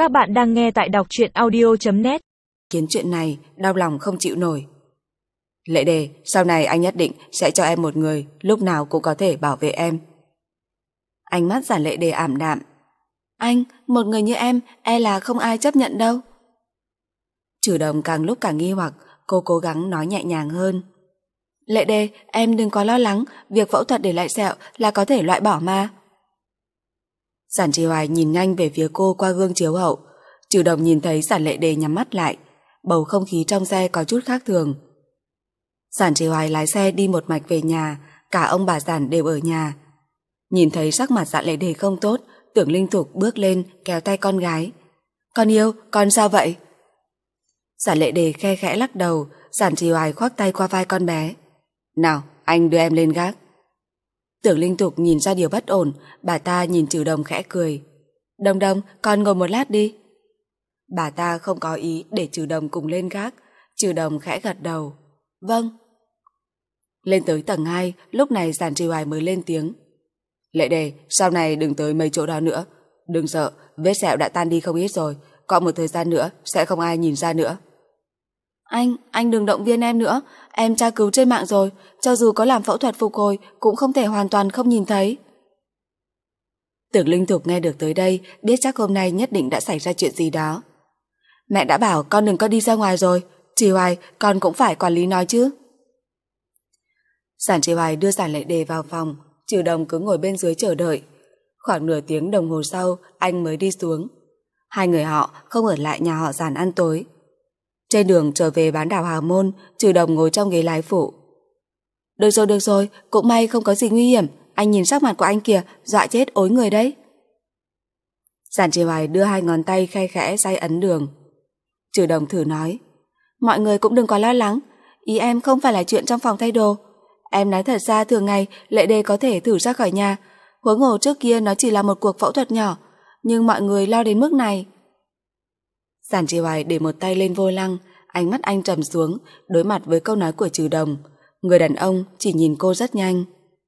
Các bạn đang nghe tại đọc truyện audio.net. Kiến chuyện này đau lòng không chịu nổi. Lệ Đề, sau này anh nhất định sẽ cho em một người lúc nào cũng có thể bảo vệ em. Ánh mắt Giản Lệ Đề ảm đạm. Anh, một người như em e là không ai chấp nhận đâu. Trừ Đồng càng lúc càng nghi hoặc, cô cố gắng nói nhẹ nhàng hơn. Lệ Đề, em đừng quá lo lắng, việc phẫu thuật để lại sẹo là có thể loại bỏ mà. Giản Trì Hoài nhìn nhanh về phía cô qua gương chiếu hậu. Trừ Đồng nhìn thấy Giản Lệ Đề nhắm mắt lại, bầu không khí trong xe có chút khác thường. Giản Trì Hoài lái xe đi một mạch về nhà, cả ông bà Giản đều ở nhà. Nhìn thấy sắc mặt Giản Lệ Đề không tốt, Tưởng Linh Thục bước lên kéo tay con gái. Con yêu, con sao vậy? Giản Lệ Đề khe khẽ lắc đầu, Giản Trì Hoài khoác tay qua vai con bé. Nào, anh đưa em lên gác. Tưởng Linh Thục nhìn ra điều bất ổn, bà ta nhìn Trừ Đồng khẽ cười. Đồng Đồng, con ngồi một lát đi. Bà ta không có ý để Trừ Đồng cùng lên gác. Trừ Đồng khẽ gật đầu. Vâng. Lên tới tầng 2, lúc này Giản Trì Hoài mới lên tiếng. Lệ Đề, sau này đừng tới mấy chỗ đó nữa. Đừng sợ, vết sẹo đã tan đi không ít rồi, còn một thời gian nữa sẽ không ai nhìn ra nữa. Anh đừng động viên em nữa. Em tra cứu trên mạng rồi, cho dù có làm phẫu thuật phục hồi cũng không thể hoàn toàn không nhìn thấy. Tưởng Linh Thục nghe được tới đây, biết chắc hôm nay nhất định đã xảy ra chuyện gì đó. Mẹ đã bảo con đừng có đi ra ngoài rồi. Trì Hoài, con cũng phải quản lý nói chứ. Giản Trì Hoài đưa Giản Lệ Đề vào phòng, Trừ Đồng cứ ngồi bên dưới chờ đợi. Khoảng nửa tiếng đồng hồ sau, anh mới đi xuống. Hai người họ không ở lại nhà họ Giản ăn tối. Trên đường trở về bán đảo Hào Môn, Trừ Đồng ngồi trong ghế lái phụ. Được rồi, cũng may không có gì nguy hiểm. Anh nhìn sắc mặt của anh kìa, dọa chết ối người đấy. Giản Trì Hoài đưa hai ngón tay khe khẽ day ấn đường. Trừ Đồng thử nói. Mọi người cũng đừng quá lo lắng. Ý em không phải là chuyện trong phòng thay đồ. Em nói thật ra thường ngày Lệ Đề có thể thử ra khỏi nhà. Huống hồ trước kia nó chỉ là một cuộc phẫu thuật nhỏ, nhưng mọi người lo đến mức này. Giản Trì Hoài để một tay lên vô lăng, ánh mắt anh trầm xuống, đối mặt với câu nói của Trừ Đồng. Người đàn ông chỉ nhìn cô rất nhanh.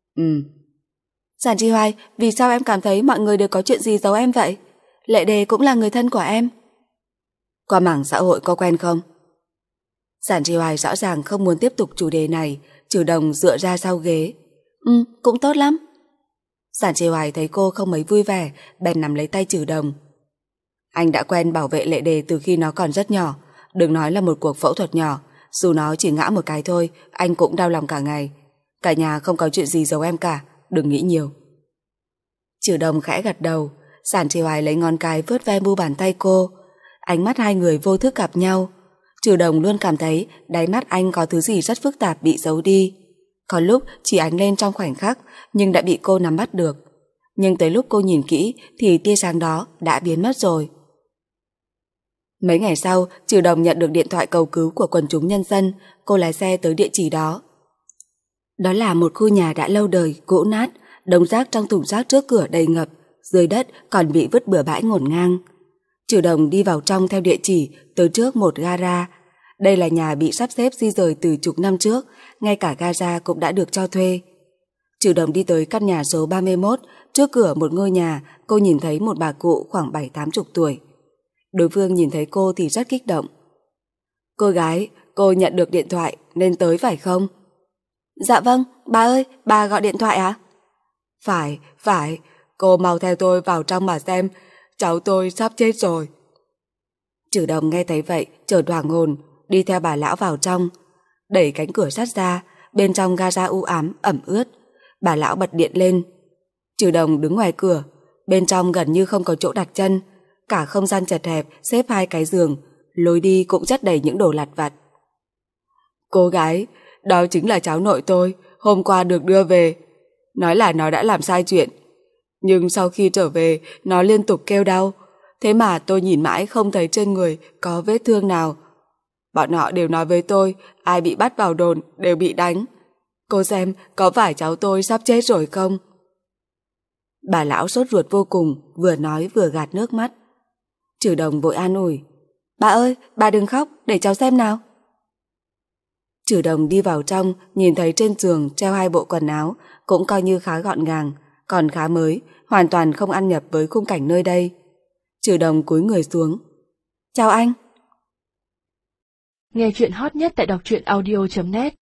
Giản Trì Hoài, vì sao em cảm thấy mọi người đều có chuyện gì giấu em vậy? Lệ Đề cũng là người thân của em. Qua mảng xã hội có quen không? Giản Trì Hoài rõ ràng không muốn tiếp tục chủ đề này. Trừ Đồng dựa ra sau ghế. Cũng tốt lắm. Giản Trì Hoài thấy cô không mấy vui vẻ, bèn nắm lấy tay Trừ Đồng. Anh đã quen bảo vệ Lệ Đề từ khi nó còn rất nhỏ. Đừng nói là một cuộc phẫu thuật nhỏ, dù nó chỉ ngã một cái thôi, anh cũng đau lòng cả ngày. Cả nhà không có chuyện gì giấu em cả, đừng nghĩ nhiều. Trừ Đồng khẽ gật đầu. Giản Trì Hoài lấy ngón cái vuốt ve mu bàn tay cô. Ánh mắt hai người vô thức gặp nhau. Trừ Đồng luôn cảm thấy đáy mắt anh có thứ gì rất phức tạp bị giấu đi. Có lúc chỉ ánh lên trong khoảnh khắc, nhưng đã bị cô nắm bắt được. Nhưng tới lúc cô nhìn kỹ thì tia sáng đó đã biến mất rồi. Mấy ngày sau, Trừ Đồng nhận được điện thoại cầu cứu của quần chúng nhân dân. Cô lái xe tới địa chỉ đó. Đó là một khu nhà đã lâu đời, cũ nát, đống rác trong thùng rác trước cửa đầy ngập, dưới đất còn bị vứt bừa bãi ngổn ngang. Trừ Đồng đi vào trong theo địa chỉ, tới trước một gara. Đây là nhà bị sắp xếp di rời từ chục năm trước, ngay cả gara cũng đã được cho thuê. Trừ Đồng đi tới căn nhà số 31, trước cửa một ngôi nhà, cô nhìn thấy một bà cụ khoảng 70-80 tuổi. Đối phương nhìn thấy cô thì rất kích động. Cô gái, cô nhận được điện thoại nên tới phải không? Dạ vâng, bà ơi, bà gọi điện thoại à? Phải, cô mau theo tôi vào trong mà xem, cháu tôi sắp chết rồi. Trừ Đồng nghe thấy vậy, chợt hoảng hồn, đi theo bà lão vào trong. Đẩy cánh cửa sắt ra, bên trong gara u ám, ẩm ướt. Bà lão bật điện lên. Trừ Đồng đứng ngoài cửa, bên trong gần như không có chỗ đặt chân. Cả không gian chật hẹp, xếp hai cái giường, lối đi cũng chất đầy những đồ lặt vặt. Cô gái, đó chính là cháu nội tôi, hôm qua được đưa về. Nói là nó đã làm sai chuyện, nhưng sau khi trở về, nó liên tục kêu đau. Thế mà tôi nhìn mãi không thấy trên người có vết thương nào. Bọn họ đều nói với tôi, ai bị bắt vào đồn đều bị đánh. Cô xem có phải cháu tôi sắp chết rồi không? Bà lão sốt ruột vô cùng, vừa nói vừa gạt nước mắt. Trừ Đồng vội an ủi. Bà ơi, bà đừng khóc, để cháu xem nào. Trừ Đồng đi vào trong, nhìn thấy trên giường treo hai bộ quần áo, cũng coi như khá gọn gàng, còn khá mới, hoàn toàn không ăn nhập với khung cảnh nơi đây. Trừ Đồng cúi người xuống. Chào anh. Nghe chuyện hot nhất tại đọc truyện audio.net